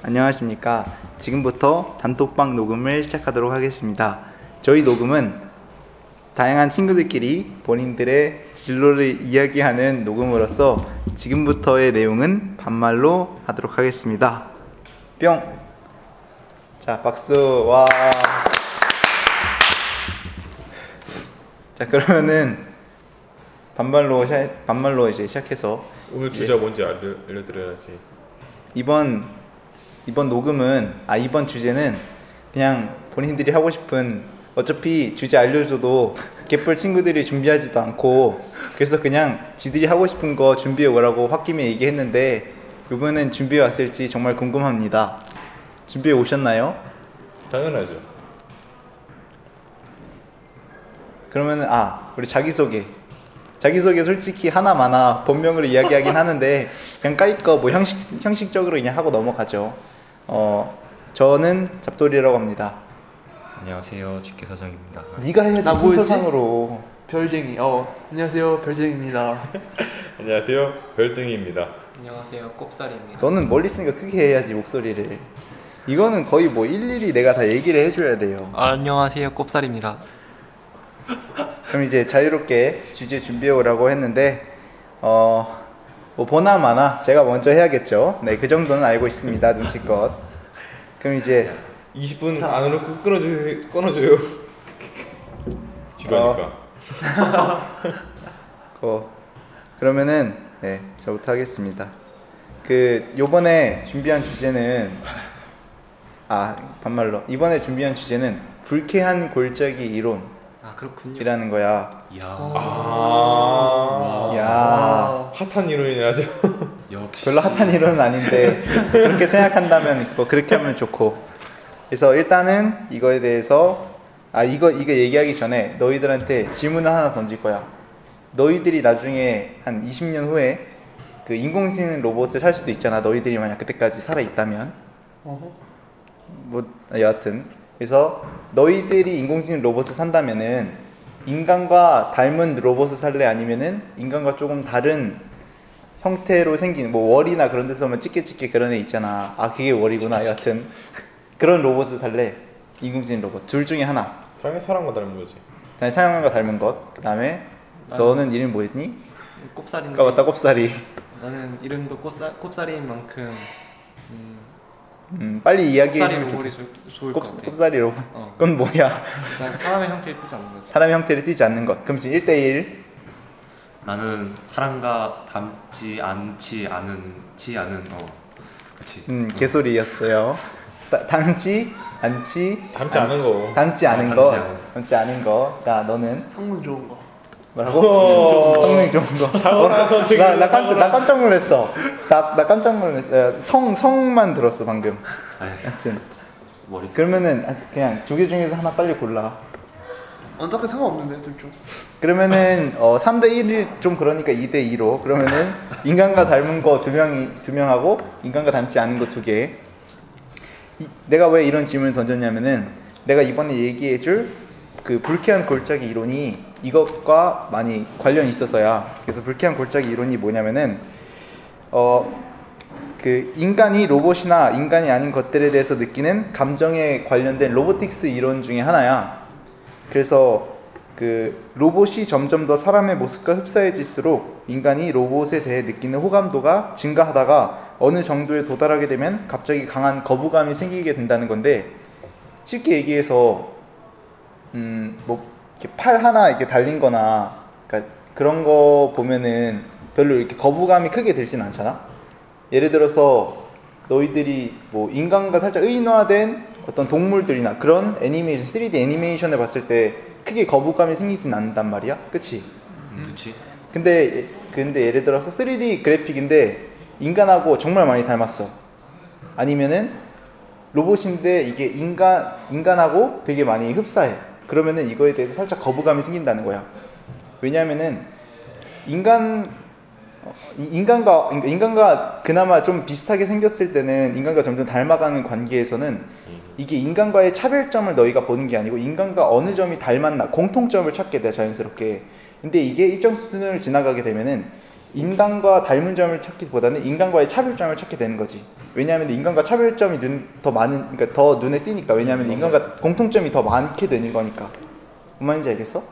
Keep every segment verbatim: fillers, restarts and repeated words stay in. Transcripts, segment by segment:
안녕하십니까. 지금부터 단톡방 녹음을 시작하도록 하겠습니다. 저희 녹음은 다양한 친구들끼리 본인들의 진로를 이야기하는 녹음으로서 지금부터의 내용은 반말로 하도록 하겠습니다. 뿅! 자, 박수. 와. 자, 그러면은 반말로 시- 반말로 이제 시작해서 오늘 주제가 뭔지 알려, 알려드려야지. 이번 이번 녹음은 아 이번 주제는 그냥 본인들이 하고 싶은, 어차피 주제 알려줘도 개뿔 친구들이 준비하지도 않고, 그래서 그냥 지들이 하고 싶은 거 준비해 오라고 홧김에 얘기했는데 이번엔 준비해 왔을지 정말 궁금합니다. 준비해 오셨나요? 당연하죠. 그러면은 아 우리 자기소개 자기소개 솔직히 하나마나 본명으로 이야기하긴 하는데 그냥 까이꺼 뭐 형식, 형식적으로 그냥 하고 넘어가죠. 어 저는 잡돌이라고 합니다. 안녕하세요, 직계사장입니다. 네가 해야지 나 뭐였지? 순서상으로. 별쟁이. 어 안녕하세요, 별쟁이입니다. 안녕하세요, 별등이입니다. 안녕하세요, 꼽살입니다. 너는 멀리 있으니까 크게 해야지 목소리를. 이거는 거의 뭐 일일이 내가 다 얘기를 해줘야 돼요. 안녕하세요, 꼽살입니다. 그럼 이제 자유롭게 주제 준비해 오라고 했는데 어 뭐 보나마나 제가 먼저 해야겠죠. 네, 그 정도는 알고 있습니다, 눈치껏. 그럼 이제 이십 분 안으로 꼭 끊어줘요. 끊어줘요. 지루하니까. 어 그러면은 네 저부터 하겠습니다. 그 요번에 준비한 주제는 아 반말로 이번에 준비한 주제는 불쾌한 골짜기 이론이라는 아 그렇군요. 거야. 이야, 아, 야 핫한 이론이라죠. 역시 별로 핫한 이론은 아닌데 그렇게 생각한다면 뭐 그렇게 하면 좋고. 그래서 일단은 이거에 대해서 아 이거 이거 얘기하기 전에 너희들한테 질문을 하나 던질 거야. 너희들이 나중에 한 이십 년 후에 그 인공지능 로봇을 살 수도 있잖아. 너희들이 만약 그때까지 살아 있다면. 어허. 뭐 여하튼 그래서 너희들이 인공지능 로봇을 산다면은 인간과 닮은 로봇을 살래, 아니면은 인간과 조금 다른 형태로 생긴 뭐 월이나 그런 데서 보면 찌개찌개 그런 애 있잖아. 아 그게 월이구나. 여하튼 그런 로봇을 살래, 인공지능 로봇. 둘 중에 하나. 당연히 사람과 닮은 거지. 그다음에 사용한과 닮은 것. 그다음에 너는 이름 뭐였니? 꼽살인데. 까봤다 꼽살이. 나는 이름도 꼽살, 꼽살인 만큼 음, 음 빨리 이야기해 꼽살이 주면 로봇이 좋겠어. 좋- 좋을 꼽, 것 같아. 꼽살이 로봇. 어. 그건 뭐야? 그냥 사람의 형태를 띠지 않는 거지. 사람의 형태를 띠지 않는 것. 그럼 지금 일 대일. 나는 사람과 닮지 않지 않은 지 않은 어, 그치. 음, 개소리였어요. 다, 닮지 않지 닮지 않은 거. 닮지 않은 어, 거. 닮지 않은. 닮지 않은 거. 자, 너는 성능 좋은 거. 뭐라고? 어. 성능 좋은 거. 당연한 선택이네, 나, 나 깜짝 나 당연한. 깜짝 놀랐어. 나, 나 깜짝 놀랐어. 성 성만 들었어 방금. 아이, 하여튼 머릿속. 그러면은 아, 그냥 두 개 중에서 하나 빨리 골라. 어차피 상관없는데 둘 중. 그러면은 어, 삼 대 일이 좀 그러니까 이 대 이로. 그러면은 인간과 닮은 거 두 명이 두 명하고 인간과 닮지 않은 거 두 개. 이, 내가 왜 이런 질문을 던졌냐면은 내가 이번에 얘기해줄 그 불쾌한 골짜기 이론이 이것과 많이 관련이 있어서야. 그래서 불쾌한 골짜기 이론이 뭐냐면은 어 그 인간이 로봇이나 인간이 아닌 것들에 대해서 느끼는 감정에 관련된 로보틱스 이론 중에 하나야. 그래서 그 로봇이 점점 더 사람의 모습과 흡사해질수록 인간이 로봇에 대해 느끼는 호감도가 증가하다가 어느 정도에 도달하게 되면 갑자기 강한 거부감이 생기게 된다는 건데, 쉽게 얘기해서 음 뭐 이렇게 팔 하나 이렇게 달린 거나 그러니까 그런 거 보면은 별로 이렇게 거부감이 크게 들진 않잖아. 예를 들어서 너희들이 뭐 인간과 살짝 의인화된 어떤 동물들이나 그런 애니메이션, 쓰리디 애니메이션을 봤을 때 크게 거부감이 생기진 않는단 말이야. 그치? 음, 그치. 근데 근데 예를 들어서 쓰리디 그래픽인데 인간하고 정말 많이 닮았어. 아니면은 로봇인데 이게 인간 인간하고 되게 많이 흡사해. 그러면은 이거에 대해서 살짝 거부감이 생긴다는 거야. 왜냐면은 인간 어, 이- 인간과 인간과 그나마 좀 비슷하게 생겼을 때는 인간과 점점 닮아가는 관계에서는 이게 인간과의 차별점을 너희가 보는 게 아니고 인간과 어느 점이 닮았나 공통점을 찾게 돼, 자연스럽게. 근데 이게 일정 수준을 지나가게 되면은 인간과 닮은 점을 찾기보다는 인간과의 차별점을 찾게 되는 거지. 왜냐하면 인간과 차별점이 눈, 더 많은, 그러니까 더 눈에 띄니까. 왜냐하면 인간과 공통점이 더 많게 되는 거니까. 뭔 말인지 알겠어?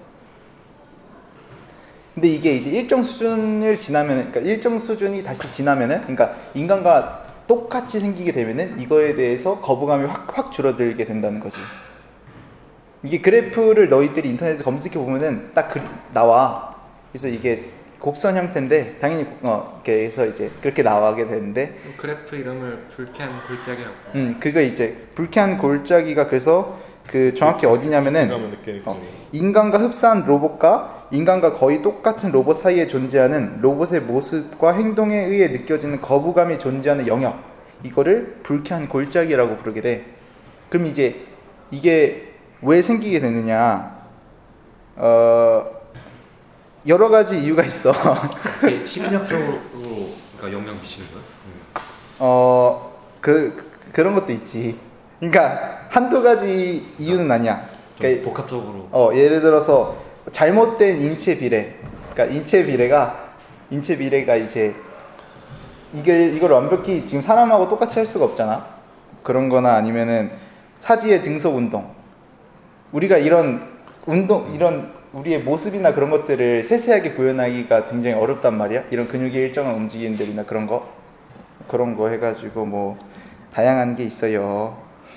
근데 이게 이제 일정 수준을 지나면, 그러니까 일정 수준이 다시 지나면은, 그러니까 인간과 똑같이 생기게 되면은 이거에 대해서 거부감이 확, 확 줄어들게 된다는 거지. 이게 그래프를 너희들이 인터넷에서 검색해 보면은 딱 그, 나와. 그래서 이게 곡선 형태인데 당연히 어 그래서 이제 그렇게 나오게 되는데 그래프 이름을 불쾌한 골짜기라고. 음 그거 이제 불쾌한 골짜기가 그래서 그 정확히 어디냐면은 공감을 느끼는 어, 기준이. 인간과 흡사한 로봇과 인간과 거의 똑같은 로봇 사이에 존재하는 로봇의 모습과 행동에 의해 느껴지는 거부감이 존재하는 영역, 이거를 불쾌한 골짜기라고 부르게 돼. 그럼 이제 이게 왜 생기게 되느냐? 어 여러 가지 이유가 있어. 이게 심리학적으로 그러니까 영향 미치는 거야? 음. 어, 그, 그런 것도 있지. 그러니까 한두 가지 이유는 아니야. 좀 그러니까, 복합적으로. 어, 예를 들어서 잘못된 인체 비례. 그러니까 인체 비례가 인체 비례가 이제 이게 이걸 완벽히 지금 사람하고 똑같이 할 수가 없잖아. 그런 거나 아니면은 사지의 등속 운동. 우리가 이런 운동 이런 우리의 모습이나 그런 것들을 세세하게 구현하기가 굉장히 어렵단 말이야. 이런 근육의 일정한 움직임들이나 그런 거 그런 거 해가지고 뭐 다양한 게 있어요.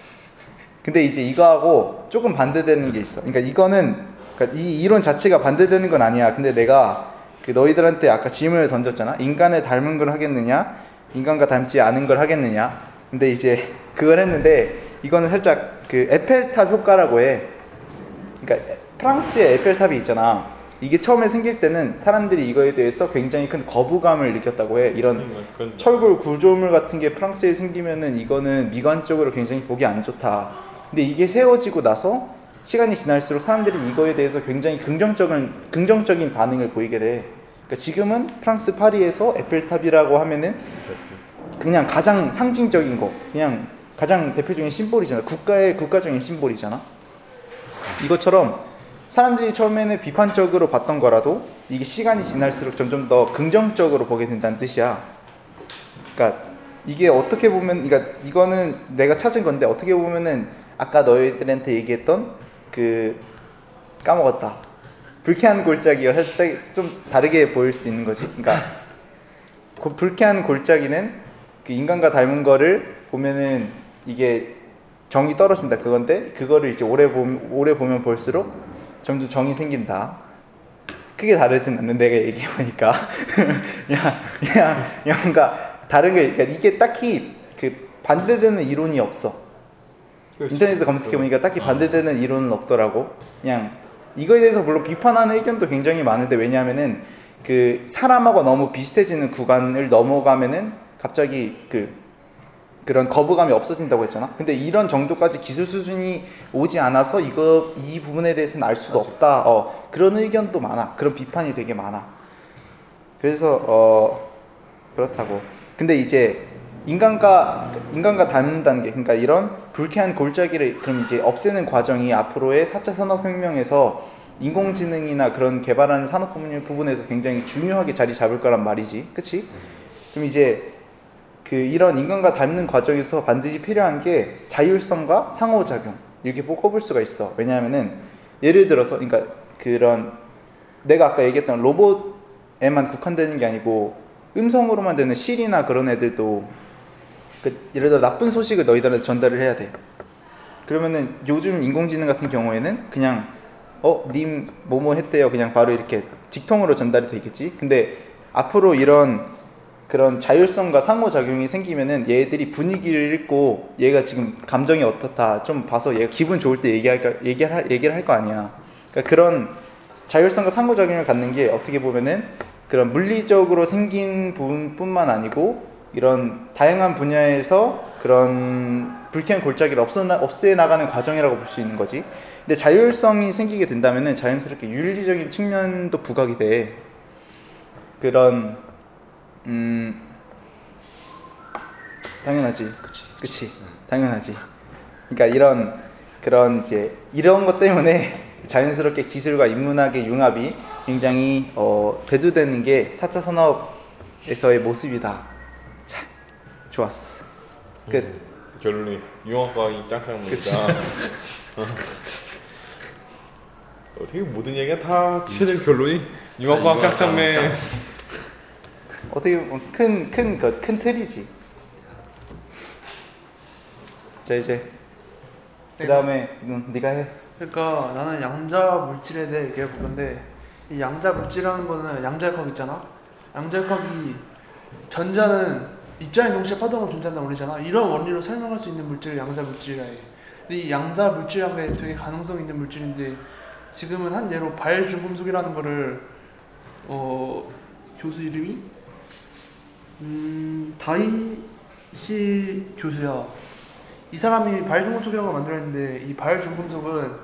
근데 이제 이거하고 조금 반대되는 게 있어. 그러니까 이거는 그러니까 이 이론 자체가 반대되는 건 아니야. 근데 내가 그 너희들한테 아까 질문을 던졌잖아. 인간을 닮은 걸 하겠느냐, 인간과 닮지 않은 걸 하겠느냐. 근데 이제 그걸 했는데 이거는 살짝 그 에펠탑 효과라고 해. 그러니까 프랑스의 에펠탑이 있잖아. 이게 처음에 생길 때는 사람들이 이거에 대해서 굉장히 큰 거부감을 느꼈다고 해. 이런 그건 철골 구조물 같은 게 프랑스에 생기면은 이거는 미관적으로 굉장히 보기 안 좋다. 근데 이게 세워지고 나서 시간이 지날수록 사람들이 이거에 대해서 굉장히 긍정적인 긍정적인 반응을 보이게 돼. 그러니까 지금은 프랑스 파리에서 에펠탑이라고 하면은 그냥 가장 상징적인 거, 그냥 가장 대표적인 심볼이잖아. 국가의 국가적인 심볼이잖아. 이것처럼 사람들이 처음에는 비판적으로 봤던 거라도 이게 시간이 지날수록 점점 더 긍정적으로 보게 된다는 뜻이야. 그러니까 이게 어떻게 보면, 그러니까 이거는 내가 찾은 건데 어떻게 보면은 아까 너희들한테 얘기했던 그 까먹었다. 불쾌한 골짜기와 살짝 좀 다르게 보일 수도 있는 거지. 그러니까 그 불쾌한 골짜기는 그 인간과 닮은 거를 보면은 이게 정이 떨어진다 그건데, 그거를 이제 오래 보면 오래 보면 볼수록 점점 정이 생긴다. 크게 다르진 않는 내가 얘기해 보니까. 야, 야, 야, 뭔가 다른 게, 그러니까 이게 딱히 그 반대되는 이론이 없어. 인터넷에서 검색해 보니까 딱히 반대되는 이론은 없더라고. 그냥 이거에 대해서 물론 비판하는 의견도 굉장히 많은데, 왜냐하면은 그 사람하고 너무 비슷해지는 구간을 넘어가면은 갑자기 그 그런 거부감이 없어진다고 했잖아. 근데 이런 정도까지 기술 수준이 오지 않아서 이거 이 부분에 대해서는 알 수도 없다. 어, 그런 의견도 많아. 그런 비판이 되게 많아. 그래서 어 그렇다고. 근데 이제 인간과 인간과 닮는다는 게, 그러니까 이런 불쾌한 골짜기를 그럼 이제 없애는 과정이 앞으로의 사 차 산업혁명에서 인공지능이나 그런 개발하는 산업 부분에서 굉장히 중요하게 자리 잡을 거란 말이지. 그치? 그럼 이제 그 이런 인간과 닮는 과정에서 반드시 필요한 게 자율성과 상호작용, 이렇게 꼽을 수가 있어. 왜냐하면은 예를 들어서, 그러니까 그런 내가 아까 얘기했던 로봇에만 국한되는 게 아니고 음성으로만 되는 실이나 그런 애들도 그 예를 들어 나쁜 소식을 너희들한테 전달을 해야 돼. 그러면은 요즘 인공지능 같은 경우에는 그냥 어, 님 뭐뭐 했대요, 그냥 바로 이렇게 직통으로 전달이 되겠지. 근데 앞으로 이런 그런 자율성과 상호작용이 생기면은 얘들이 분위기를 읽고 얘가 지금 감정이 어떻다 좀 봐서 얘가 기분 좋을 때 얘기할 얘기를 할, 얘기를 할 거 아니야. 그러니까 그런 자율성과 상호작용을 갖는 게 어떻게 보면은 그런 물리적으로 생긴 부분뿐만 아니고 이런 다양한 분야에서 그런 불쾌한 골짜기를 없애, 없애 나가는 과정이라고 볼 수 있는 거지. 근데 자율성이 생기게 된다면은 자연스럽게 윤리적인 측면도 부각이 돼. 그런 음 당연하지. 그치. 그치. 당연하지. 그러니까 이런 그런 이제 이런 것 때문에 자연스럽게 기술과 인문학의 융합이 굉장히 어, 대두되는 게 사 차 산업 에서의 모습이다. 자, 좋았어. 끝. 음, 결론이 융합과학이 짱짱물이다. 어. 어떻게 모든 얘기가 다 최종 결론이 융합과학 짱짱맨. 어떻게 보면 큰큰 것, 큰 틀이지. 자 이제 그 다음에 음, 네가 해. 그러니까 나는 양자 물질에 대해 얘기해 볼 건데 이 양자 물질이라는 거는 양자역학 있잖아. 양자역학이 전자는 입자인 동시에 파동으로 존재한다는 원리잖아. 이런 원리로 설명할 수 있는 물질을 양자 물질이라 해. 근데 이 양자 물질이라는 게 되게 가능성 있는 물질인데 지금은 한 예로 발중금속이라는 거를 어 교수 이름이 음 다이시 교수야. 이 사람이 발중금속이라는 걸 만들었는데 이 발중금속은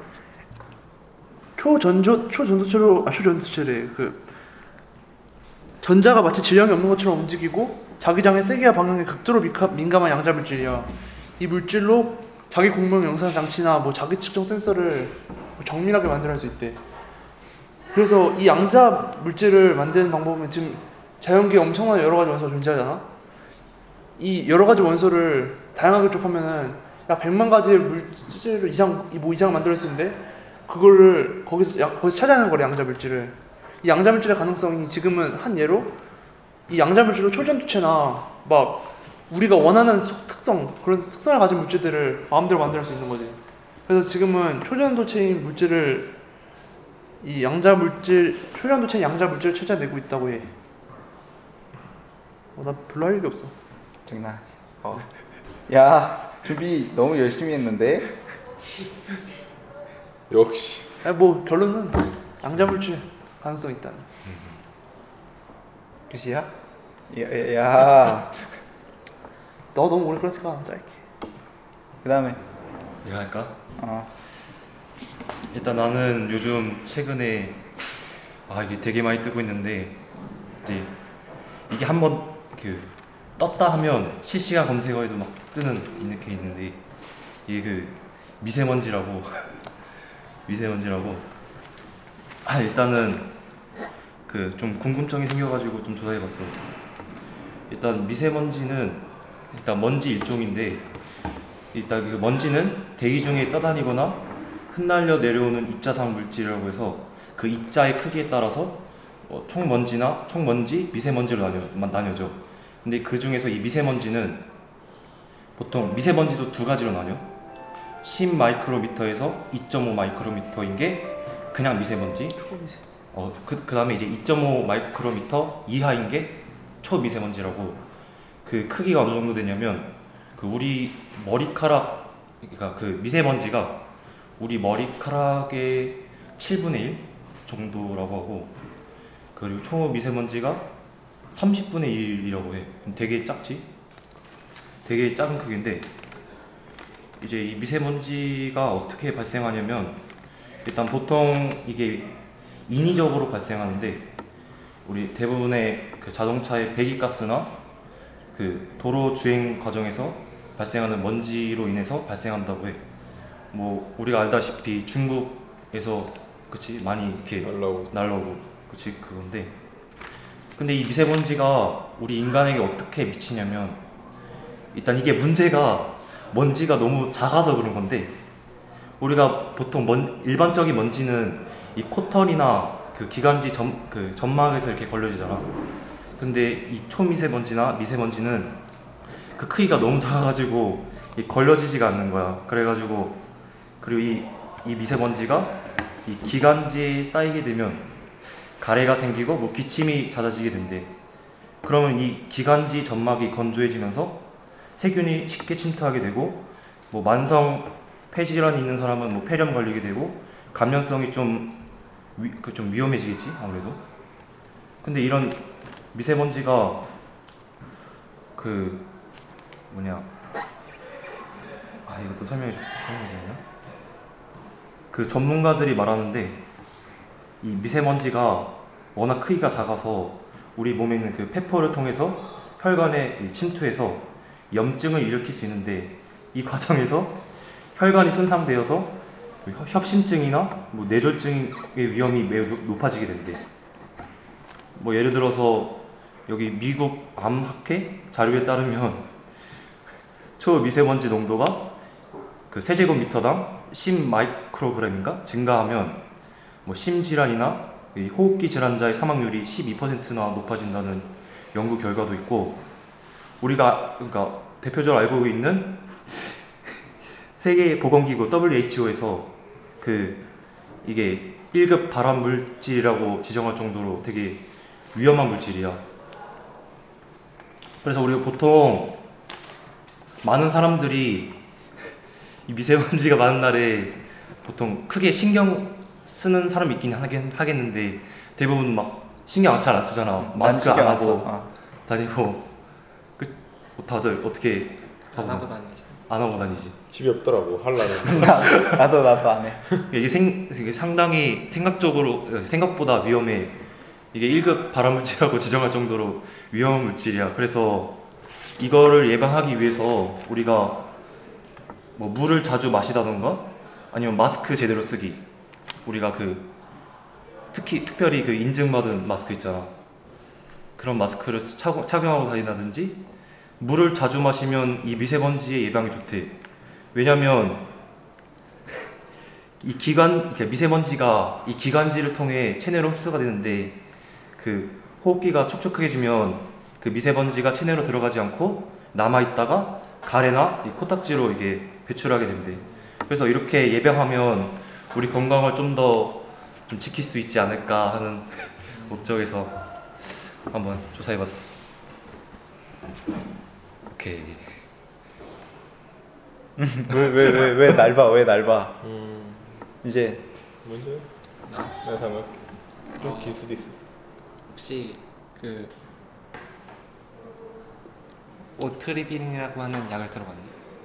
초전조 초전도체로 아 초전도체래 그 전자가 마치 질량이 없는 것처럼 움직이고 자기장의 세기와 방향에 극도로 미카, 민감한 양자 물질이야. 이 물질로 자기 공명 영상 장치나 뭐 자기 측정 센서를 정밀하게 만들어 할 수 있대. 그래서 이 양자 물질을 만드는 방법은 지금 자연계에 엄청난 여러 가지 원소가 존재하잖아. 이 여러 가지 원소를 다양하게 좁하면은 약 백만 가지의 물질을 이상 뭐 이상 만들 수 있는데 그거를 거기서 야, 거기서 찾아내는 거래 양자 물질을. 이 양자 물질의 가능성이 지금은 한 예로 이 양자 물질로 초전도체나 막 우리가 원하는 속- 특성 그런 특성을 가진 물질들을 마음대로 만들 수 있는 거지. 그래서 지금은 초전도체인 물질을 이 양자 물질 초전도체인 양자 물질을 찾아내고 있다고 해. 어, 나 별로 할 얘기 없어. 장난. 어. 야 준비 너무 열심히 했는데. 역시. 아니 뭐 결론은 양자 물질 가능성 있다. 끝이야? 야, 야. 너 너무 오래 그랬으니까 안 짧게. 그 다음에 내가 할까? 어. 일단 나는 요즘 최근에 아 이게 되게 많이 뜨고 있는데 이제 이게 한번 그 떴다 하면 실시간 검색어에도 막 뜨는 이렇게 있는데 이게 그 미세먼지라고 미세먼지라고 아 일단은 그 좀 궁금증이 생겨가지고 좀 조사해봤어. 일단 미세먼지는 일단 먼지 일종인데 일단 그 먼지는 대기 중에 떠다니거나 흩날려 내려오는 입자상 물질이라고 해서 그 입자의 크기에 따라서 어, 총먼지나 총먼지, 미세먼지로 나뉘어, 나뉘어져. 근데 그 중에서 이 미세먼지는 보통 미세먼지도 두 가지로 나뉘어. 십 마이크로미터에서 이 점 오 마이크로미터인 게 그냥 미세먼지. 초미세. 어, 그, 그 다음에 이제 이 점 오 마이크로미터 이하인 게 초미세먼지라고. 그 크기가 어느 정도 되냐면 그 우리 머리카락 그러니까 그 미세먼지가 우리 머리카락의 칠분의 일 정도라고 하고 그리고 초미세먼지가 삼십분의 일이라고 해. 되게 작지? 되게 작은 크기인데 이제 이 미세먼지가 어떻게 발생하냐면 일단 보통 이게 인위적으로 발생하는데 우리 대부분의 그 자동차의 배기가스나 그 도로 주행 과정에서 발생하는 먼지로 인해서 발생한다고 해. 뭐 우리가 알다시피 중국에서 그치 많이 이렇게 날라오고. 날라오고 그치 그건데 근데 이 미세먼지가 우리 인간에게 어떻게 미치냐면 일단 이게 문제가 먼지가 너무 작아서 그런 건데 우리가 보통 먼, 일반적인 먼지는 이 코털이나 그 기관지 점, 그 점막에서 이렇게 걸려지잖아. 근데 이 초미세먼지나 미세먼지는 그 크기가 너무 작아가지고 이 걸려지지가 않는 거야. 그래가지고 그리고 이, 이 미세먼지가 이 기관지에 쌓이게 되면 가래가 생기고 뭐 기침이 잦아지게 된대. 그러면 이 기관지 점막이 건조해지면서 세균이 쉽게 침투하게 되고 뭐 만성 폐질환이 있는 사람은 뭐 폐렴 걸리게 되고 감염성이 좀, 위, 그 좀 위험해지겠지 아무래도. 근데 이런 미세먼지가 그 뭐냐 아 이것도 설명해 줘 설명해 주나? 그 전문가들이 말하는데 이 미세먼지가 워낙 크기가 작아서 우리 몸에 있는 그 폐포를 통해서 혈관에 침투해서 염증을 일으킬 수 있는데 이 과정에서 혈관이 손상되어서 협심증이나 뭐 뇌졸중의 위험이 매우 높아지게 된대. 뭐 예를 들어서 여기 미국 암학회 자료에 따르면 초미세먼지 농도가 그 세제곱미터당 십 마이크로그램인가 증가하면 뭐 심질환이나 이 호흡기 질환자의 사망률이 십이 퍼센트나 높아진다는 연구 결과도 있고, 우리가 그러니까 대표적으로 알고 있는 세계보건기구 더블유에이치오에서 그 이게 일 급 발암 물질이라고 지정할 정도로 되게 위험한 물질이야. 그래서 우리가 보통 많은 사람들이 이 미세먼지가 많은 날에 보통 크게 신경 쓰는 사람이 있긴 하겠, 하겠는데 대부분 막 신경 잘 안 쓰잖아. 마스크 안 하고 아. 다니고. 그 다들 어떻게 안 하고 다니지. 안 하고 다니지. 집이 없더라고 하려면. 나도 나도 안 해. 이게, 생, 이게 상당히 생각적으로 생각보다 위험해. 이게 일 급 발암물질이라고 지정할 정도로 위험한 물질이야. 그래서 이거를 예방하기 위해서 우리가 뭐 물을 자주 마시다던가 아니면 마스크 제대로 쓰기. 우리가 그 특히 특별히 그 인증받은 마스크 있잖아. 그런 마스크를 착용, 착용하고 다닌다든지, 물을 자주 마시면 이 미세먼지의 예방이 좋대. 왜냐면 이 기관 미세먼지가 이 기관지를 통해 체내로 흡수가 되는데, 그 호흡기가 촉촉해지면 그 미세먼지가 체내로 들어가지 않고 남아 있다가 가래나 이 코딱지로 이게 배출하게 된대. 그래서 이렇게 예방하면 우리 건강을 좀 더 좀 지킬 수 있지 않을까 하는 목적에서 한번 조사해봤어. 오케이. 왜왜 왜 왜 날 봐? 왜 날 봐? 음, 이제 먼저 내가 생각할게. 좀 길 수도 있어. 혹시 그 오트리빈이라고 하는 약을 들어봤니?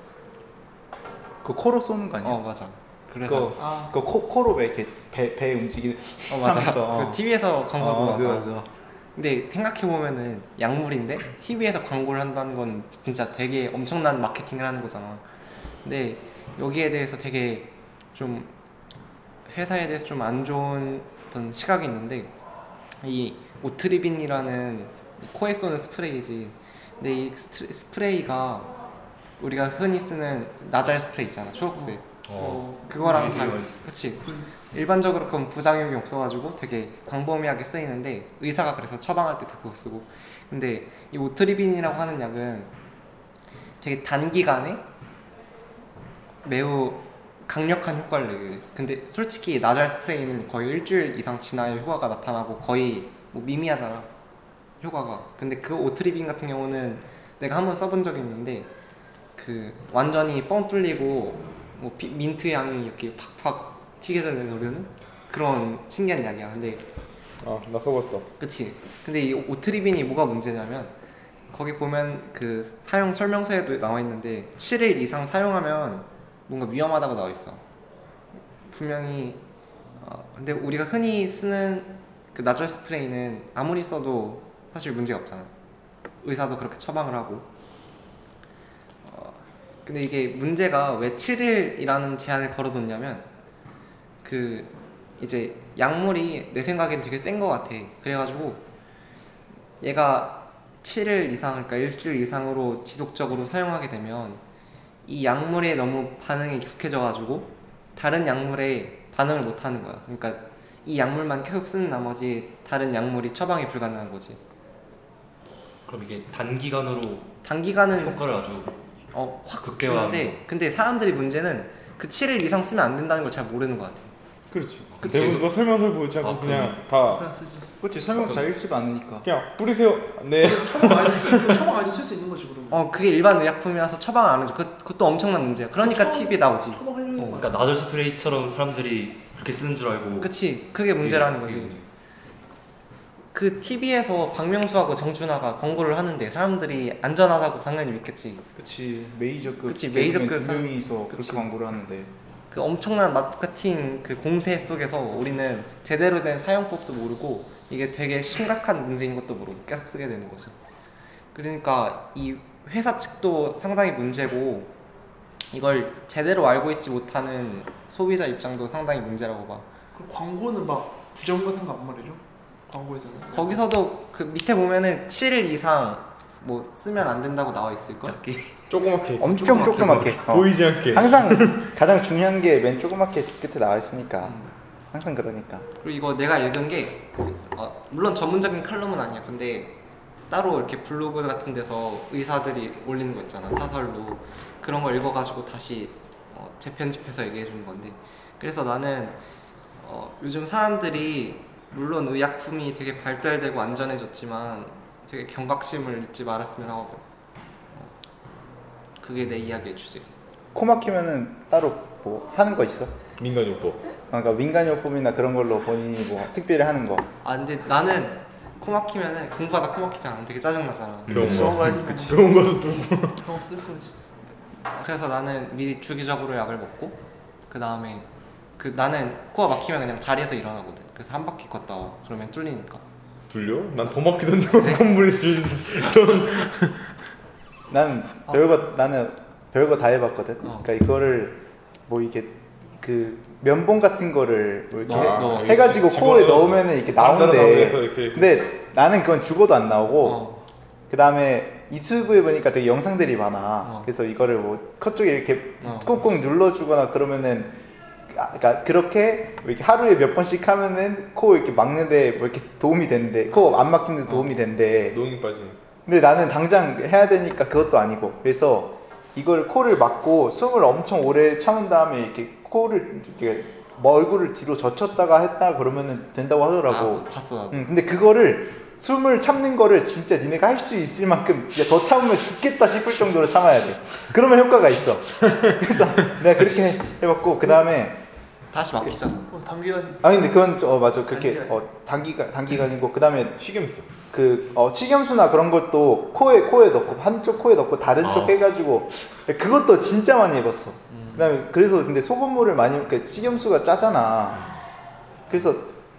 그 코로 쏘는 거 아니야? 어 맞아. 그래서 그거 아, 그 코, 코로 왜 이렇게 배, 배 움직이는 어 맞아. 하면서, 어. 그 티비에서 광고도 어, 나잖아. 그거, 그거. 근데 생각해 보면은 약물인데 티비에서 광고를 한다는 건 진짜 되게 엄청난 마케팅을 하는 거잖아. 근데 여기에 대해서 되게 좀 회사에 대해서 좀 안 좋은 어떤 시각이 있는데, 이 오트리빈이라는 코에 쏘는 스프레이지. 근데 이 스트- 스프레이가 우리가 흔히 쓰는 나잘 스프레이 있잖아, 초록색. 어. 그거랑 되게 다른, 맛있어. 그치. 일반적으로 그건 부작용이 없어가지고 되게 광범위하게 쓰이는데, 의사가 그래서 처방할 때 다 그거 쓰고. 근데 이 오트리빈이라고 하는 약은 되게 단기간에 매우 강력한 효과를 내게. 근데 솔직히 나잘 스프레이는 거의 일주일 이상 지나야 효과가 나타나고 거의 뭐 미미하잖아, 효과가. 근데 그 오트리빈 같은 경우는 내가 한번 써본 적이 있는데, 그 완전히 뻥 뚫리고 뭐 비, 민트 향이 이렇게 팍팍 튀겨져 내려오는 그런 신기한 약이야. 근데 아, 나 써봤다. 그치. 근데 이 오트리빈이 뭐가 문제냐면, 거기 보면 그 사용 설명서에도 나와 있는데 칠 일 이상 사용하면 뭔가 위험하다고 나와 있어. 분명히. 어, 근데 우리가 흔히 쓰는 그 나절 스프레이는 아무리 써도 사실 문제가 없잖아. 의사도 그렇게 처방을 하고. 어, 근데 이게 문제가 왜 칠 일이라는 제한을 걸어놓냐면, 그 이제 약물이 내 생각엔 되게 센 거 같아. 그래가지고 얘가 칠 일 이상, 그러니까 일주일 이상으로 지속적으로 사용하게 되면 이 약물에 너무 반응이 익숙해져가지고 다른 약물에 반응을 못하는 거야. 그러니까 이 약물만 계속 쓰는 나머지 다른 약물이 처방이 불가능한 거지. 그럼 이게 단기간으로 단기간은 효과를 아주 어, 확 극대화하는 주는데, 근데 사람들이 문제는 그 칠 일 이상 쓰면 안 된다는 걸 잘 모르는 것 같아. 그렇지. 그치. 대부분 너 설명서를 보지 않고 아, 그냥 다 그냥 쓰지. 그렇지, 설명서 잘 읽지도 않으니까. 그냥 뿌리세요. 네. 처방 아이도 처방 아이도 쓸 수 있는 거지 그러면. 어, 그게 일반 의약품이라서 처방을 안 해줘. 그, 그것도 엄청난 문제야. 그러니까 티비에 나오지. 처방하려는 어, 거야. 그러니까 나절 스프레이처럼 사람들이 그렇게 쓰는 줄 알고. 그치. 그게 문제라는 거지. 그 티비에서 박명수하고 정준하가 광고를 하는데 사람들이 안전하다고 당연히 믿겠지. 그치, 메이저급. 그치, 메이저급 두 사- 명이서 그치. 그렇게 광고를 하는데. 그 엄청난 마케팅 그 공세 속에서 우리는 제대로 된 사용법도 모르고 이게 되게 심각한 문제인 것도 모르고 계속 쓰게 되는 거지. 그러니까 이 회사 측도 상당히 문제고, 이걸 제대로 알고 있지 못하는 소비자 입장도 상당히 문제라고 봐. 그 광고는 막 부정 같은 거 안 말해줘? 광고에서는. 거기서도 그 밑에 보면은 칠 이상 뭐 쓰면 안 된다고 나와 있을 걸. 작게. 조그맣게 엄청 조그맣게. 어. 보이지 않게. 항상 가장 중요한 게 맨 조그맣게 끝에 나와 있으니까. 항상 그러니까. 그리고 이거 내가 읽은 게 어, 물론 전문적인 칼럼은 아니야. 근데 따로 이렇게 블로그 같은 데서 의사들이 올리는 거 있잖아. 사설로 그런 걸 읽어가지고 다시 어, 재편집해서 얘기해 주는 건데. 그래서 나는 어, 요즘 사람들이 물론 의약품이 되게 발달되고 안전해졌지만 되게 경각심을 잊지 말았으면 하거든. 어, 그게 내 이야기의 주제. 코 막히면은 따로 뭐 하는 거 있어? 민간요법. 그러니까 민간요법이나 그런 걸로 본인이 뭐 특별히 하는 거. 아 근데 나는 코 막히면은 공부하다 코 막히잖아. 되게 짜증나잖아. 병원 병원 가. 가야지. 병원 가서 또. 병원 쓸 거지. 그래서 나는 미리 주기적으로 약을 먹고 그 다음에 그 나는 코가 막히면 그냥 자리에서 일어나거든. 그래서 한 바퀴 걷다 와. 그러면 뚫리니까. 둘려? 난 더 막히던데 콧물이 들리는데. 나는 별거 나는 별거 다 해봤거든. 어. 그러니까 이거를 뭐 이게 그 면봉 같은 거를 뭐 이렇게 넣어, 넣어. 해가지고 코에 넣으면은 이렇게 나오는데. 이렇게. 근데 나는 그건 죽어도 안 나오고. 어. 그 다음에 유튜브에 보니까 되게 영상들이 많아. 어. 그래서 이거를 뭐 코 쪽에 이렇게 어. 꾹꾹 눌러주거나 그러면은, 아, 그러니까 그렇게 이렇게 하루에 몇 번씩 하면은 코 이렇게 막는데 뭐 이렇게 도움이 된대. 코 안 막히는데 도움이 된대. 농이 빠지. 근데 나는 당장 해야 되니까 그것도 아니고. 그래서 이걸 코를 막고 숨을 엄청 오래 참은 다음에 이렇게 코를 이렇게 뭐 얼굴을 뒤로 젖혔다가 했다 그러면은 된다고 하더라고. 아, 봤어 나도. 응, 근데 그거를 숨을 참는 거를 진짜 니네가 할 수 있을 만큼 진짜 더 참으면 죽겠다 싶을 정도로 참아야 돼. 그러면 효과가 있어. 그래서 내가 그렇게 해봤고 그 다음에 다시 막히잖아. 어, 단기간. 아 근데 그건 어 맞아 그렇게 단기간. 어 단기간 단기간이고 그 다음에 식염수. 그 어, 치겸수나 그런 것도 코에 코에 넣고 한쪽 코에 넣고 다른 쪽 어. 해가지고 그것도 진짜 많이 해봤어. 그다음에 그래서 근데 소금물을 많이 그 치겸수가 짜잖아. 그래서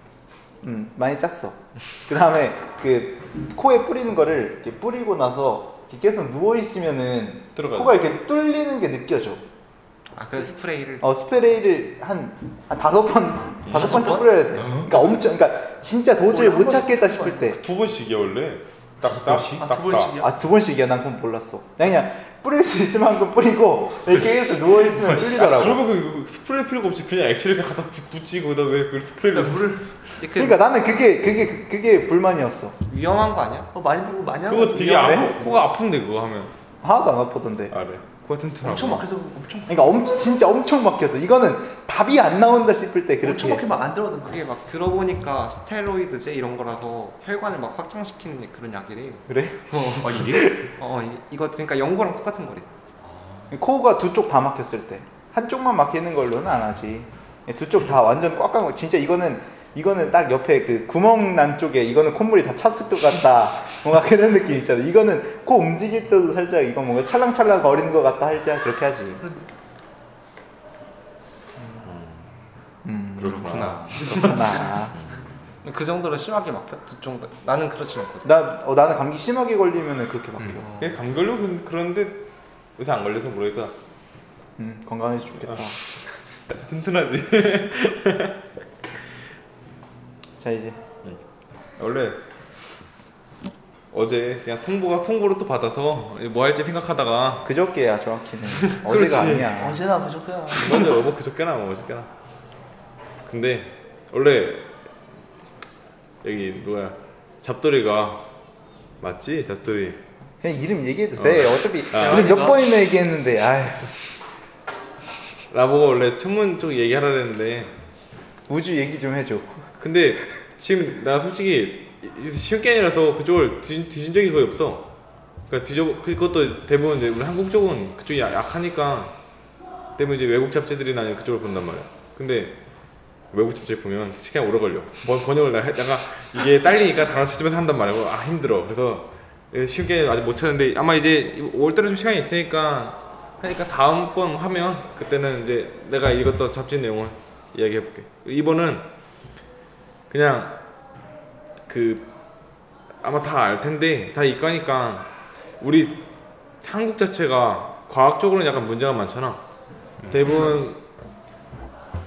음 많이 짰어. 그다음에 그 코에 뿌리는 거를 이렇게 뿌리고 나서 이렇게 계속 누워 있으면은 들어가요. 코가 이렇게 뚫리는 게 느껴져. 아 그 스프레이를. 어 스프레이를 한, 한 다섯 번 다섯 다섯 번씩 번? 뿌려야 돼. 그러니까 엄청 그러니까 진짜 도저히 못 찾겠다 싶을 때. 두 번씩이야 원래. 딱딱. 아, 두 번씩이야? 아 두 번씩이야? 난 그건 몰랐어. 그냥, 그냥 뿌릴 수 있을 만큼 뿌리고 이렇게 해서 누워 있으면 뚫리더라고. 그러면 그 스프레이 필요가 없이 그냥 액체를 그냥 갖다 붙이고 그다음 왜 그걸 스프레이를 물을 근데 그 그러니까 나는 그게 그게 그게 불만이었어. 위험한 거 아니야? 어, 많이 부르고 많이 하고. 그거 되게 위험해? 아프 코가 아픈데 그거 하면 하나도 안 아프던데. 아래 코가 튼튼하고 엄청 막혀서 엄청 그러니까 엄청 진짜 엄청 막혀서 이거는 답이 안 나온다 싶을 때 그렇게 엄청 막히면 했어. 안 들어가던 거. 그게 막 들어보니까 스테로이드제 이런 거라서 혈관을 막 확장시키는 그런 약이래. 그래? 아 이게? 어 이, 이거 그러니까 연고랑 똑같은 거래. 코가 두 쪽 다 막혔을 때 한쪽만 막히는 걸로는 안 하지. 두 쪽 다 완전 꽉 꽉. 진짜 이거는 이거는 딱 옆에 그 구멍 난 쪽에 이거는 콧물이 다 찼을 것 같다. 뭔가 그런 느낌 있잖아. 이거는 코 움직일 때도 살짝 이거 뭔가 찰랑찰랑 거리는 것 같다 할 때 그렇게 하지. 음, 그렇구나. 그렇구나. 그 정도로 심하게 막혀? 두 정도? 나는 그렇진 않거든. 나 어, 나는 감기 심하게 걸리면은 그렇게 막혀. 어. 그냥 감 걸려 그런데 요새 안 걸려서 모르겠다. 음, 건강해서 좋겠다. 튼튼하지. 자 이제 원래 어제 그냥 통보가 통보를 또 받아서 뭐 할지 생각하다가 그저께야 정확히는 어제가 그렇지. 아니야. 언제나 부족해야. 먼저 뭐 그저께나 뭐 어저께나. 근데 원래 여기 누구야 잡돌이가 맞지 잡돌이. 그냥 이름 얘기해도 돼. 어. 차피 아. 이름 몇 번이나 얘기했는데. 아휴. 나보고 원래 천문 쪽 얘기하라 그랬는데 우주 얘기 좀 해줘. 근데 지금 나 솔직히 쉬운 게 아니라서 그쪽을 뒤진, 뒤진 적이 거의 없어. 그러니까 뒤져 그것도 대부분 이제 우리 한국 쪽은 그쪽이 약- 약하니까 때문에 이제 외국 잡지들이나 아니면 그쪽을 본단 말이야. 근데 외국 잡지 보면 시간이 오래 걸려. 번- 번역을 나- 내가 이게 딸리니까 단어 찾으면서 한단 말이야. 아 힘들어. 그래서 쉬운 게 아직 못 찾는데 아마 이제 올 때는 좀 시간이 있으니까 하니까 다음번 하면 그때는 이제 내가 읽었던 잡지 내용을 이야기해볼게. 이번은 그냥 그 아마 다 알 텐데 다 이과니까 우리 한국 자체가 과학적으로는 약간 문제가 많잖아. 대부분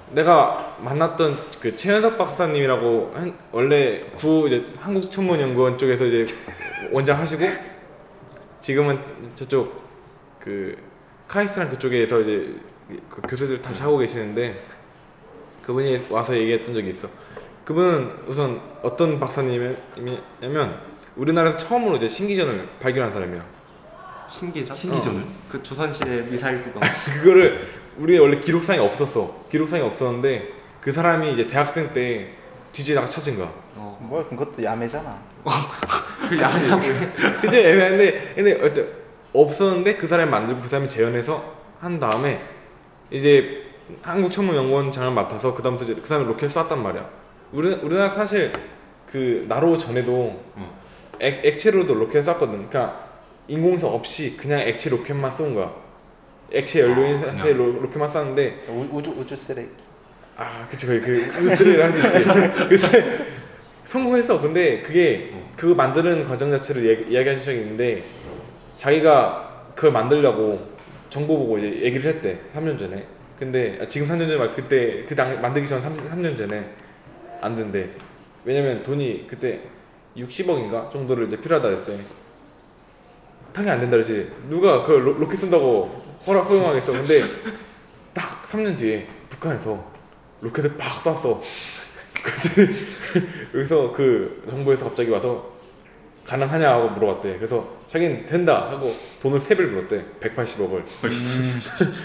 내가 만났던 그 최현석 박사님이라고 한, 원래 구 이제 한국천문연구원 쪽에서 이제 원장 하시고 지금은 저쪽 그 카이스트란 그쪽에서 이제 그 교수들 다시 하고 계시는데 그분이 와서 얘기했던 적이 있어. 그분은 우선 어떤 박사님이냐면 우리나라에서 처음으로 이제 신기전을 발견한 사람이야. 신기전? 신기전을? 어, 그 조선시대 미사일 쓰던 그거를 우리 원래 기록상에 없었어. 기록상에 없었는데 그 사람이 이제 대학생 때 뒤지다가 찾은 거야. 어. 뭐야 그것도 야매잖아. 그 야매하고 그죠? 애매한데 근데 어떤 없었는데 그 사람이 만들고 그 사람이 재현해서 한 다음에 이제 한국천문연구원장을 맡아서 그 다음부터 이제 그 사람이 로켓 쐈단 말이야. 우리 우리나라 사실 그 나로 전에도 액, 액체로도 로켓 쐈거든. 그러니까 인공위성 없이 그냥 액체 로켓만 쏜 거야. 액체 연료인 상태의 로, 로켓만 쐈는데 우, 우주 우주 쓰레기. 아 그치 거의 그 우주를 할 수 있지. 근데 성공했어. 근데 그게 그거 만드는 과정 자체를 얘기, 이야기하신 적이 있는데 자기가 그걸 만들려고 정보 보고 이제 얘기를 했대. 삼 년 전에. 근데 아, 지금 삼 년 전에 말 그때 그 당 만들기 전 삼 년 전에 안 된대. 왜냐면 돈이 그때 육십억인가 정도를 이제 필요하다 했대. 당연히 안 된다 그러지. 누가 그걸 로, 로켓 쏜다고 허락 허용하겠어. 근데 딱 삼 년 뒤에 북한에서 로켓을 팍 쐈어. 그랬더니 여기서 그 정부에서 갑자기 와서 가능하냐 하고 물어봤대. 그래서 자기는 된다 하고 돈을 세 배를 물었대. 백팔십억을. 음.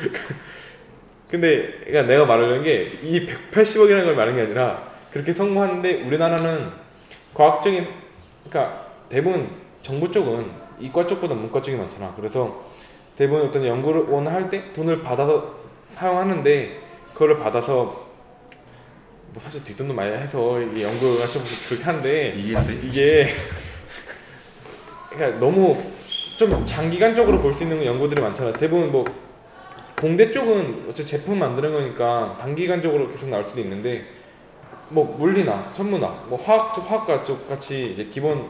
근데 그러니까 내가 말하려는 게 이 백팔십억이라는 걸 말하는 게 아니라 그렇게 성공하는데 우리나라는 과학적인 그러니까 대부분 정부 쪽은 이과 쪽보다 문과 쪽이 많잖아. 그래서 대부분 어떤 연구원을 할 때 돈을 받아서 사용하는데 그거를 받아서 뭐 사실 뒷돈도 많이 해서 이게 연구가 좀 그렇게 한데 이게 이게 그러니까 너무 좀 장기간적으로 볼 수 있는 연구들이 많잖아. 대부분 뭐 공대 쪽은 어째 제품 만드는 거니까 단기간적으로 계속 나올 수도 있는데 뭐 물리나 천문학, 뭐 화학 쪽, 화학과 쪽 같이 이제 기본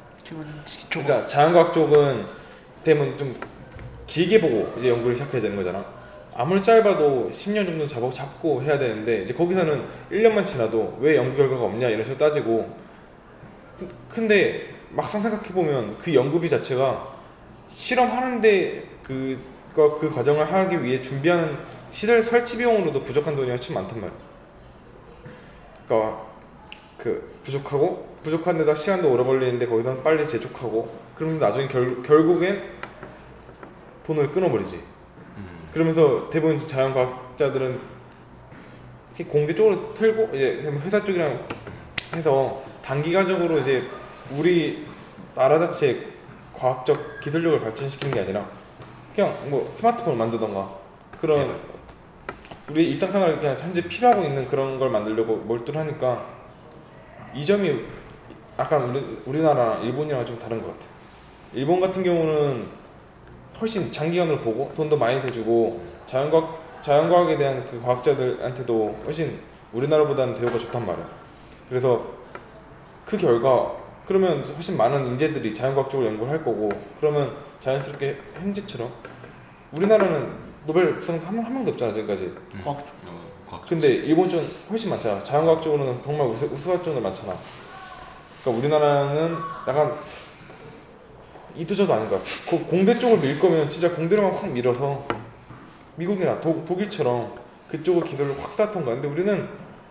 그러니까 자연과학 쪽은 대부분 좀 길게 보고 이제 연구를 시작해야 되는 거잖아. 아무리 짧아도 십 년 정도 잡고 잡고 해야 되는데 이제 거기서는 일 년만 지나도 왜 연구 결과가 없냐 이런 식으로 따지고 그, 근데 막상 생각해 보면 그 연구비 자체가 실험하는데 그, 그, 그 과정을 하기 위해 준비하는 시설 설치 비용으로도 부족한 돈이 훨씬 많단 말이야. 그러니까 그 부족하고 부족한 데다 시간도 오래 걸리는데 거기서 빨리 재촉하고 그러면서 나중에 결, 결국엔 돈을 끊어버리지. 그러면서 대부분 자연과학자들은 공대 쪽으로 틀고 이제 회사 쪽이랑 해서 단기간적으로 이제 우리 나라 자체의 과학적 기술력을 발전시키는 게 아니라 그냥 뭐 스마트폰을 만들던가 그런 우리 일상생활에 그냥 현재 필요하고 있는 그런 걸 만들려고 몰두를 하니까 이 점이 약간 우리, 우리나라랑 일본이랑 좀 다른 것 같아. 일본 같은 경우는 훨씬 장기간으로 보고 돈도 많이 대주고 자연과학, 자연과학에 대한 그 과학자들한테도 훨씬 우리나라보다는 대우가 좋단 말이야. 그래서 그 결과 그러면 훨씬 많은 인재들이 자연과학 쪽으로 연구를 할 거고 그러면 자연스럽게 현재처럼 우리나라는 노벨 수상자 한, 한 명도 없잖아 지금까지. 과학 과학 근데 일본 쪽은 훨씬 많잖아. 자연과학 쪽으로는 정말 우수, 우수할 정도로 많잖아. 그러니까 우리나라는 약간 이도저도 아닌 것 같아. 그 공대 쪽을 밀 거면 진짜 공대로만 확 밀어서 미국이나 도, 독일처럼 그쪽의 기술을 확 쌓던가. 근데 우리는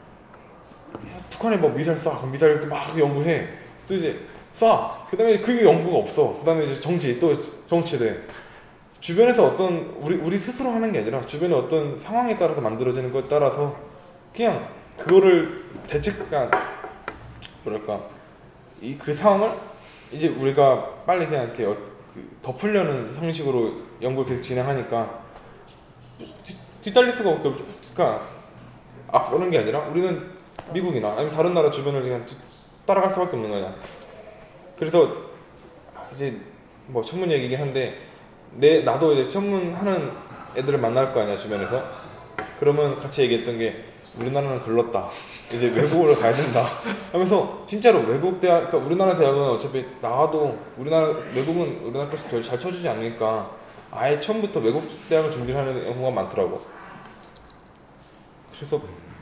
북한에 뭐 미사일 쏴 그럼 미사일도 막 연구해 또 이제 쏴 그 다음에 그게 연구가 없어. 그 다음에 이제 정지 또 정치돼. 주변에서 어떤 우리 우리 스스로 하는 게 아니라 주변의 어떤 상황에 따라서 만들어지는 것에 따라서 그냥 그거를 대책한 뭐랄까 이 그 상황을 이제 우리가 빨리 그냥 이렇게 어, 그 덮으려는 형식으로 연구를 계속 진행하니까 뒤, 뒤딸릴 수가 없고 그러니까 앞서는 게 아니라 우리는 미국이나 아니면 다른 나라 주변을 그냥 따라갈 수밖에 없는 거냐. 그래서 이제 뭐 천문 얘기긴 한데 내 나도 이제 천문하는 애들을 만날 거 아니야 주변에서. 그러면 같이 얘기했던 게 우리나라는 글렀다. 이제 외국으로 가야 된다. 하면서 진짜로 외국 대학, 그러니까 우리나라 대학은 어차피 나와도 우리나라 외국은 우리나라 것을 더 잘 쳐주지 않으니까 아예 처음부터 외국 대학을 준비하는 경우가 많더라고. 그래서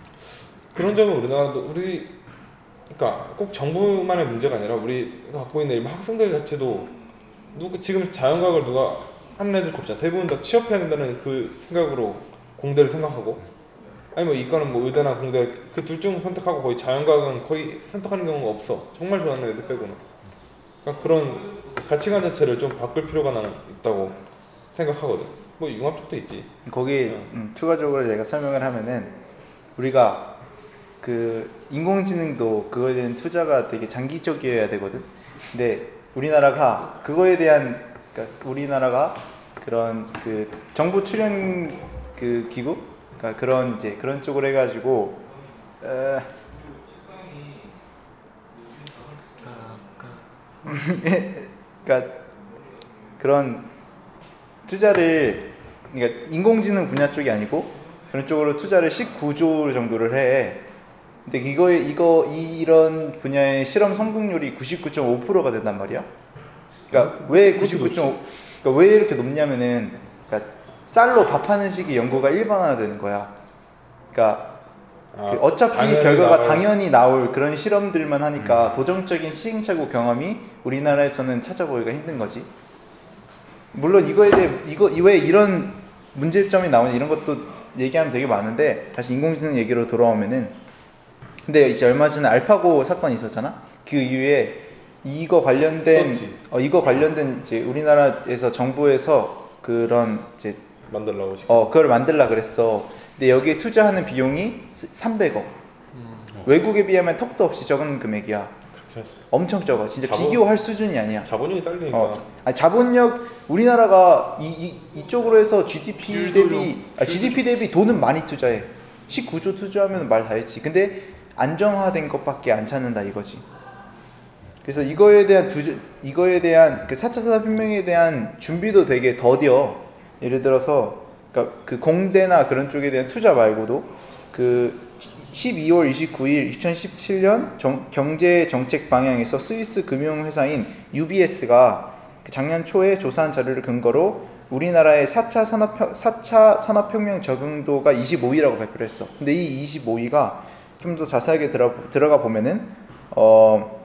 그런 점은 우리나라도 우리 그러니까 꼭 정부만의 문제가 아니라 우리가 갖고 있는 일반 학생들 자체도 누구 지금 자연과학을 누가 하는 애들 없잖아. 대부분 다 취업해야 된다는 그 생각으로 공대를 생각하고 아니 뭐 이과는 뭐 의대나 공대 그 둘 중 선택하고 거의 자연과학은 거의 선택하는 경우가 없어. 정말 좋아하는 애들 빼고는. 그러니까 그런 가치관 자체를 좀 바꿀 필요가 나는 있다고 생각하거든. 뭐 융합 쪽도 있지. 거기 음, 추가적으로 내가 설명을 하면은 우리가 그 인공지능도 그거에 대한 투자가 되게 장기적이어야 되거든. 근데 우리나라가 그거에 대한 그러니까 우리나라가 그런 그 정부 출연 그 기구 그러니까 그런 이제 그런 쪽으로 해가지고 어, 그러니까 그런 투자를 그러니까 인공지능 분야 쪽이 아니고 그런 쪽으로 투자를 십구 조 정도를 해. 근데 이거에 이거 이, 이런 분야의 실험 성공률이 구십구 점 오 퍼센트가 된단 말이야. 그러니까 왜 구십구 점 오 그러니까 왜 이렇게 높냐면은 그러니까 쌀로 밥하는 식의 연구가 일반화되는 거야. 그러니까 아, 그 어차피 당연히 결과가 나올- 당연히 나올 그런 실험들만 하니까 도전적인 시행착오 경험이 우리나라에서는 찾아보기가 힘든 거지. 물론 이거에 대해 이거 왜 이런 문제점이 나오는 이런 것도 얘기하면 되게 많은데 다시 인공지능 얘기로 돌아오면은 근데 이제 얼마 전에 알파고 사건이 있었잖아. 그 이후에 이거 관련된 있었지. 어 이거 관련된 이제 우리나라에서 정부에서 그런 이제 만들라고 지금. 어 그걸 만들라 그랬어. 근데 여기에 투자하는 비용이 삼백억. 외국에 비하면 턱도 없이 적은 금액이야. 그렇게 했어. 엄청 적어. 진짜 자본- 비교할 수준이 아니야. 자본력이 딸리니까. 어, 아니, 자본력 우리나라가 이, 이 이쪽으로 해서 지디피 딜도 대비 아, 지디피 대비 돈은 많이 투자해. 십구 조 투자하면 말 다 했지. 근데 안정화된 것밖에 안 찾는다 이거지. 그래서 이거에 대한 두 이거에 대한 그 사 차 산업혁명에 대한 준비도 되게 더뎌. 예를 들어서 그러니까 그 공대나 그런 쪽에 대한 투자 말고도 그 십이월 이십구일 이천십칠 년 정, 경제 정책 방향에서 스위스 금융회사인 유비에스가 작년 초에 조사한 자료를 근거로 우리나라의 사 차 산업 사 차 산업혁명 적응도가 이십오 위라고 발표를 했어. 근데 이 이십오 위가 좀 더 자세하게 들어, 들어가 보면은 어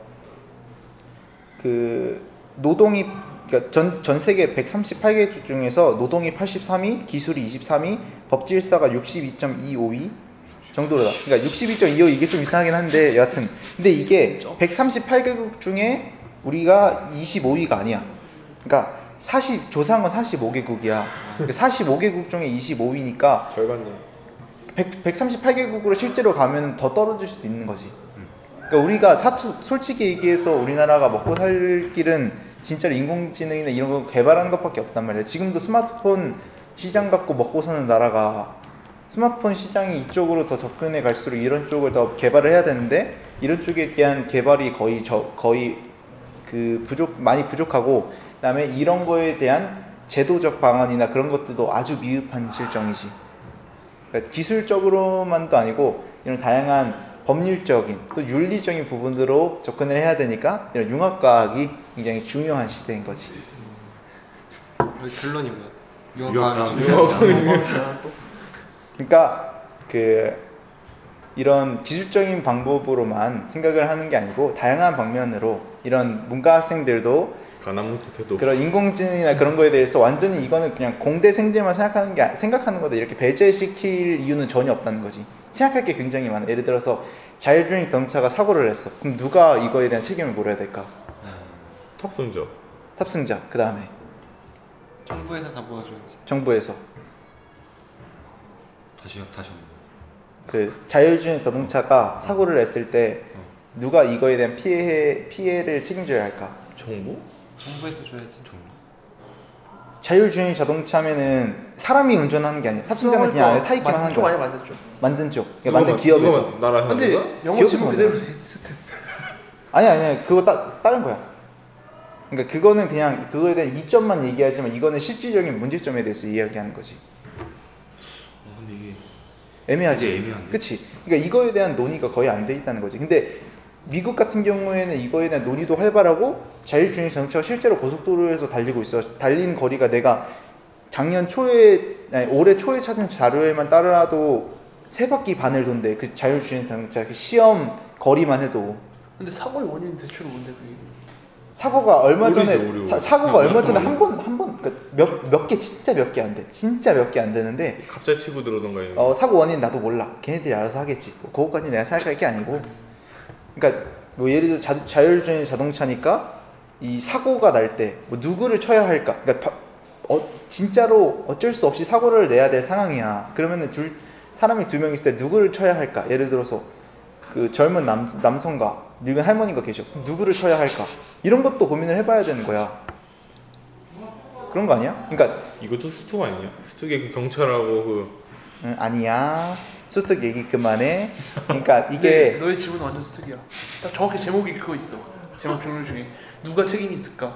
그 노동이 그러니까 전, 전 세계 백삼십팔 개 중에서 노동이 팔십삼 위, 기술이 이십삼 위, 법질서가 육십이 점 이오 위 정도로다. 그러니까 육십이 점 이오 이게 좀 이상하긴 한데 여하튼 근데 이게 백삼십팔 개국 중에 우리가 이십오 위가 아니야. 그러니까 사십 조사한 건 사십오 개국이야. 그러니까 사십오 개국 중에 이십오 위니까 절반이야. 백, 백삼십팔 개국으로 실제로 가면 더 떨어질 수도 있는 거지. 그러니까 우리가 사치, 솔직히 얘기해서 우리나라가 먹고 살 길은 진짜로 인공지능이나 이런 거 개발하는 것밖에 없단 말이야. 지금도 스마트폰 시장 갖고 먹고 사는 나라가 스마트폰 시장이 이쪽으로 더 접근해 갈수록 이런 쪽을 더 개발을 해야 되는데 이런 쪽에 대한 개발이 거의 저, 거의 그 부족 많이 부족하고 그다음에 이런 거에 대한 제도적 방안이나 그런 것들도 아주 미흡한 실정이지. 그러니까 기술적으로만도 아니고 이런 다양한 법률적인 또 윤리적인 부분으로 접근을 해야 되니까 이런 융합과학이 굉장히 중요한 시대인 거지. 우리 결론이 뭐야? 유학과학. 유학과학. 그러니까 그 이런 기술적인 방법으로만 생각을 하는 게 아니고 다양한 방면으로 이런 문과 학생들도 가나무 끝에도 그런 인공지능이나 그런 거에 대해서 완전히 이거는 그냥 공대생들만 생각하는 게 아- 생각하는 거다 이렇게 배제시킬 이유는 전혀 없다는 거지. 생각할 게 굉장히 많아. 예를 들어서 자율주행 자동차가 사고를 했어. 그럼 누가 이거에 대한 책임을 물어야 될까? 탑승자. 탑승자. 그 다음에 정부에서 잡아줘야지. 정부에서 다시 다시 한번. 그 자율주행 자동차가 사고를 냈을 때 누가 이거에 대한 피해 피해를 책임져야 할까? 정부? 정부에서 줘야지. 자율주행 자동차면은 사람이 운전하는 게 아니야. 탑승자는 그냥 안에 타 있기만 하는 좀 많이 거야. 만들죠. 만든 쪽, 그러니까 만든 기업에서. 나라 하는 근데 거야? 영어 기업에서 지금 그대로 만들어. 있을 때. 아니 아니 그거 따, 다른 거야. 그러니까 그거는 그냥 그거에 대한 이점만 얘기하지만 이거는 실질적인 문제점에 대해서 이야기하는 거지. 어, 근데 이게 애매하지. 되게 애매한데? 그치. 그러니까 이거에 대한 논의가 거의 안 돼 있다는 거지. 근데 미국 같은 경우에는 이거에 대한 논의도 활발하고 자율주행 자동차가 실제로 고속도로에서 달리고 있어. 달린 거리가 내가 작년 초에 아니 올해 초에 찾은 자료에만 따라도 세 바퀴 반을 돈대. 그 자율주행 자동차 그 시험 거리만 해도. 근데 사고의 원인은 대체로 뭔데 그게? 사고가 얼마 오류죠, 전에 오류. 사, 사고가 그냥 얼마 전에 무조건 한 번 한 번 그러니까 몇몇 개 진짜 몇 개 안 돼. 진짜 몇 개 안 되는데 갑자기 치고 들어오던가 이런. 어, 사고 원인 나도 몰라. 걔네들이 알아서 하겠지. 뭐 그거까지 내가 생각할 게 아니고. 그러니까 뭐 예를 들어 자, 자율주행 자동차니까 이 사고가 날 때 뭐 누구를 쳐야 할까? 그러니까 바, 어, 진짜로 어쩔 수 없이 사고를 내야 될 상황이야. 그러면은 둘 사람이 두 명 있을 때 누구를 쳐야 할까? 예를 들어서 그 젊은 남 남성과 늙은 할머니가 계셔. 그럼 누구를 쳐야 할까? 이런 것도 고민을 해봐야 되는 거야. 그런 거 아니야? 그러니까 이것도 수특 아니냐? 수특의 그 경찰하고 그 응, 아니야. 수특 얘기 그만해. 그러니까 근데 이게 너의 질문은 완전 스특이야. 딱 정확히 제목이 그거 있어. 제목 종류 중에 누가 책임이 있을까?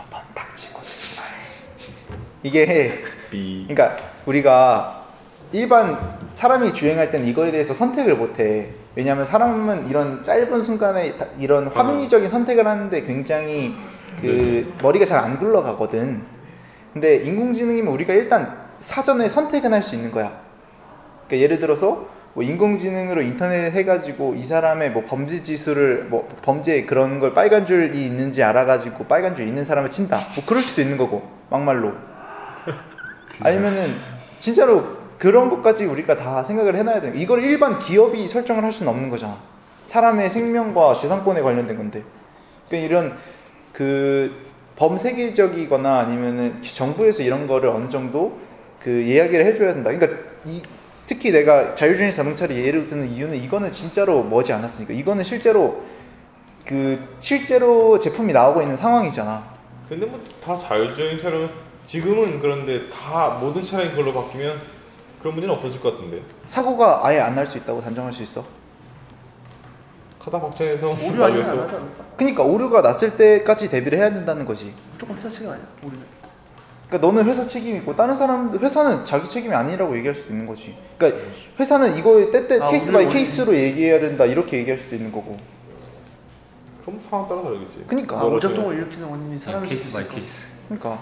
이게 B. 그러니까 우리가 일반 사람이 주행할 때는 이거에 대해서 선택을 못해. 왜냐하면 사람은 이런 짧은 순간에 다- 이런 합리적인 선택을 하는데 굉장히 그 머리가 잘 안 굴러가거든. 근데 인공지능이면 우리가 일단 사전에 선택은 할 수 있는 거야. 그러니까 예를 들어서 뭐 인공지능으로 인터넷 해가지고 이 사람의 뭐 범죄 지수를 뭐 범죄 그런 걸 빨간 줄이 있는지 알아가지고 빨간 줄 있는 사람을 친다. 뭐 그럴 수도 있는 거고 막말로. 아니면은 진짜로 그런 것까지 우리가 다 생각을 해놔야 돼. 이걸 일반 기업이 설정을 할 수는 없는 거잖아. 사람의 생명과 재산권에 관련된 건데. 그러니까 이런 그 범세계적이거나 아니면은 정부에서 이런 거를 어느 정도 그 이야기를 해줘야 된다. 그러니까 이, 특히 내가 자율주행 자동차를 예를 드는 이유는 이거는 진짜로 머지 않았으니까. 이거는 실제로 그 실제로 제품이 나오고 있는 상황이잖아. 근데 뭐 다 자율주행 차량 지금은 그런데 다 모든 차량이 그걸로 바뀌면 그런 문제는 없어질 것 같은데. 사고가 아예 안 날 수 있다고 단정할 수 있어? 가다 박장에서 오류 아니면 안 하지 않을까? 그러니까 오류가 났을 때까지 대비를 해야 된다는 거지. 무조건 회사 책임 아니야? 우리는. 그러니까 너는 회사 책임이고 다른 사람 회사는 자기 책임이 아니라고 얘기할 수도 있는 거지. 그러니까 회사는 이거에 때때 아, 케이스 우리는 바이 원래- 케이스로 얘기해야 된다 이렇게 얘기할 수도 있는 거고. 그럼 상황 따라 다르겠지. 그러니까. 아, 오작동을 일으키는 원인이 그냥 사람일 케이스 수도 바이 있을 케이스. 그러니까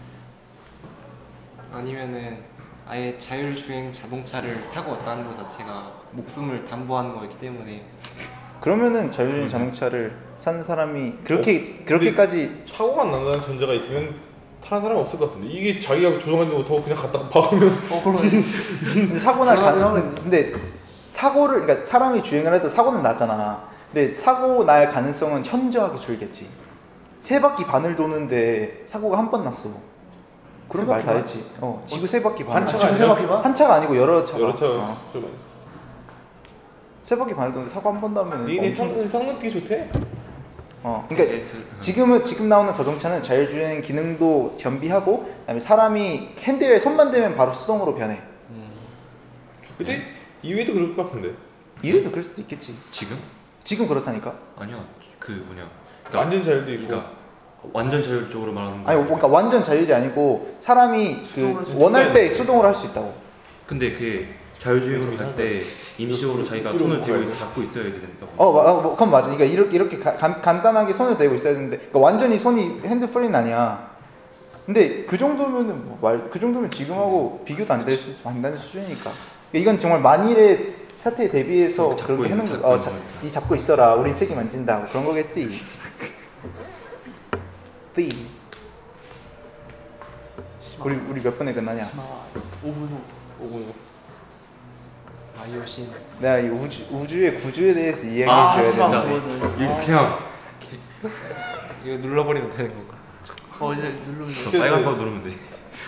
아니면은 아예 자율주행 자동차를 타고 왔다는 것 자체가 목숨을 담보하는 거기 때문에 그러면은 자율주행 자동차를 산 사람이 그렇게 그렇게까지 사고가 안 난다는 전제가 있으면 타는 사람이 없을 것 같은데. 이게 자기가 조종하지 못하고 그냥 갖다가 박으면 어, 그러네. 근데 사고 날 그러긴 가능 하겠네. 근데 사고를 그러니까 사람이 주행을 해도 사고는 나잖아. 근데 사고 날 가능성은 현저하게 줄겠지. 세 바퀴 반을 도는데 사고가 한 번 났어. 그런 세 말 다 바퀴 했지. 어, 지구 세 바퀴 반. 한 차가 지금 세 아니라 바퀴 반? 한 차가 아니고 여러 차가. 여러 차가 어. 좀 세 바퀴 반을 도는데 사고 한 번 나면 니네 엄청. 성 성능 되게 좋대. 어, 그러니까 지금은 지금 나오는 자동차는 자율주행 기능도 겸비하고, 그다음에 사람이 핸들에 손만 대면 바로 수동으로 변해. 근데 이후에도 그럴 것 같은데. 이래도 그럴 수도 있겠지. 지금? 지금 그렇다니까. 아니야. 그 뭐냐. 완전 자율도 있고. 그러니까 완전 자율적으로 말하는 거. 아니, 그러니까 완전 자율이 아니고 사람이 수동으로 그 할 원할 때 수동으로 할 수 있다고. 근데 그 자율주행으로 갈 때 임시적으로 자기가 이거 손을 뭐 대고 가야 있- 잡고 있어야 된다고. 어, 마- 어, 뭐, 그건 맞아. 그러니까 이렇게 이렇게 가- 간, 간단하게 손을 대고 있어야 되는데, 그러니까 완전히 손이 핸드프리는 아니야. 근데 그 정도면은 뭐 말, 그 정도면 지금하고 비교도 안 될 수, 안 되는 수준이니까. 그러니까 이건 정말 만일의 사태에 대비해서 잡고 그렇게 있는 해놓은 거. 어, 사건 자, 거니까. 이 잡고 있어라. 우린 책임 안 진다. 그런 거겠지. 띠. 우리 우리 몇 분에 끝나냐? 오 분 후. 오고 아이오신 내가 이 우주 우주의 구조에 대해서 이야기해 아, 줘야 진짜. 되는데. 그거는. 이거 그냥 이거 눌러버리면 되는 건가? 어, 이제 누르면 돼. 저 빨간 거 누르면 돼.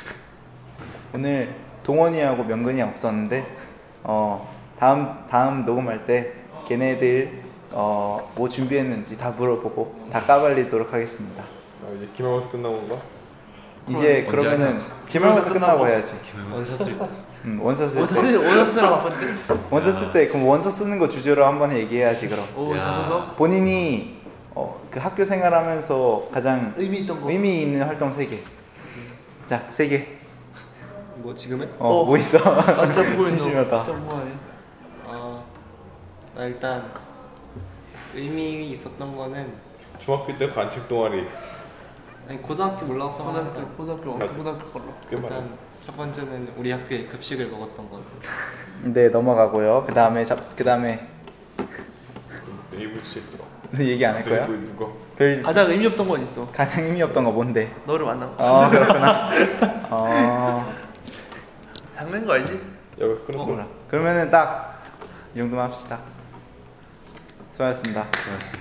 오늘 동원이하고 명근이 없었는데 어 다음 다음 녹음할 때 걔네들 어뭐 준비했는지 다 물어보고 다 까발리도록 하겠습니다. 아 이제 기말고사 끝나고 건가? 이제 언제 그러면은 하냐? 기말고사 끝나고 끝나고. 해야지. 원서 쓸 때. 음, 원서 쓸 때. 원서 원서랑 바쁜데. 원서 쓸 때 그럼 원서 쓰는 거 주제로 한번 얘기해야지 그럼. 오, 야. 잘 써서 본인이 어, 그 학교 생활하면서 가장 의미 있던 거. 의미 있는 활동 세 개. 자, 세 개. 뭐 지금은? 어, 어. 뭐 있어? 완전 보이는 심심하다. 진짜 뭐하네. 어, 나 일단 의미 있었던 거는 중학교 때 관측 동아리. 아니 고등학교 올라와서 고등학교 하니까 고등학교 맞아. 어떤 고등학교 걸로. 꽤 많아. 일단 첫 번째는 우리 학교에 급식을 먹었던 것. 네, 넘어가고요. 그 다음에 그 다음에 네이버 시했더라. 얘기 안 할 거야? 네이버 누가? 별 가장 의미 없던 건 있어. 가장 의미 없던 거 뭔데? 너를 만난 거. 어 그렇구나. 어 장난인 거 알지? 야 그런 거. 그러면은 딱 이 정도만 합시다. 수고하셨습니다. 그렇습니다.